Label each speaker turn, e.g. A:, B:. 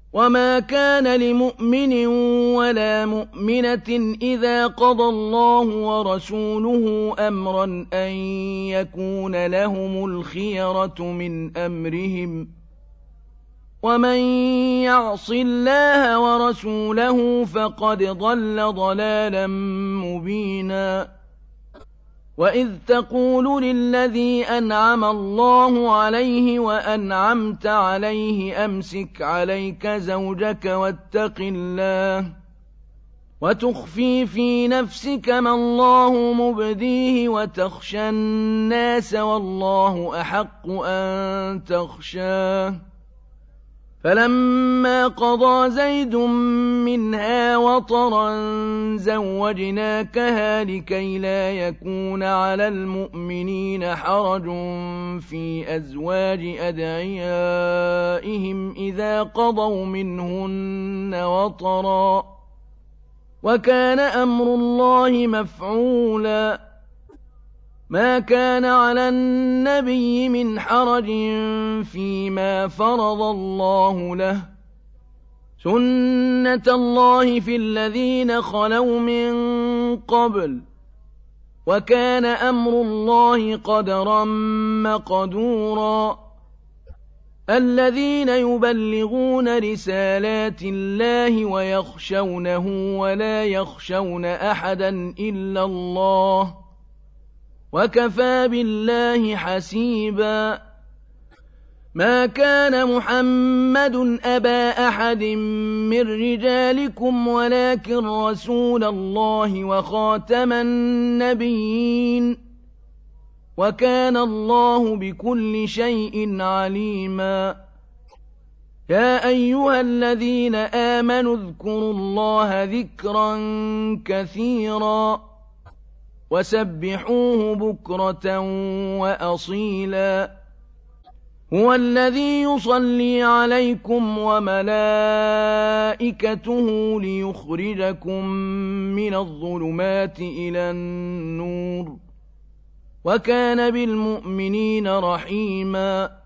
A: وما كان لمؤمن ولا مؤمنة إذا قضى الله ورسوله أمرا أن يكون لهم الخيرة من أمرهم ومن يعص الله ورسوله فقد ضل ضلالا مبينا وإذ تقول للذي أنعم الله عليه وأنعمت عليه أمسك عليك زوجك واتق الله وتخفي في نفسك ما الله مبديه وتخشى الناس والله أحق أن تخشاه فلما قضى زيد منها وطرا زوجناكها لكي لا يكون على المؤمنين حرج في أزواج أدعيائهم إذا قضوا منهن وطرا وكان أمر الله مفعولا ما كان على النبي من حرج فيما فرض الله له سنة الله في الذين خلوا من قبل وكان أمر الله قدرا مقدورا الذين يبلغون رسالات الله ويخشونه ولا يخشون أحدا إلا الله وكفى بالله حسيبا ما كان محمد أبا أحد من رجالكم ولكن رسول الله وخاتم النبيين وكان الله بكل شيء عليما يا أيها الذين آمنوا اذكروا الله ذكرا كثيرا وسبحوه بكرة وأصيلا هو الذي يصلي عليكم وملائكته ليخرجكم من الظلمات إلى النور وكان بالمؤمنين رحيما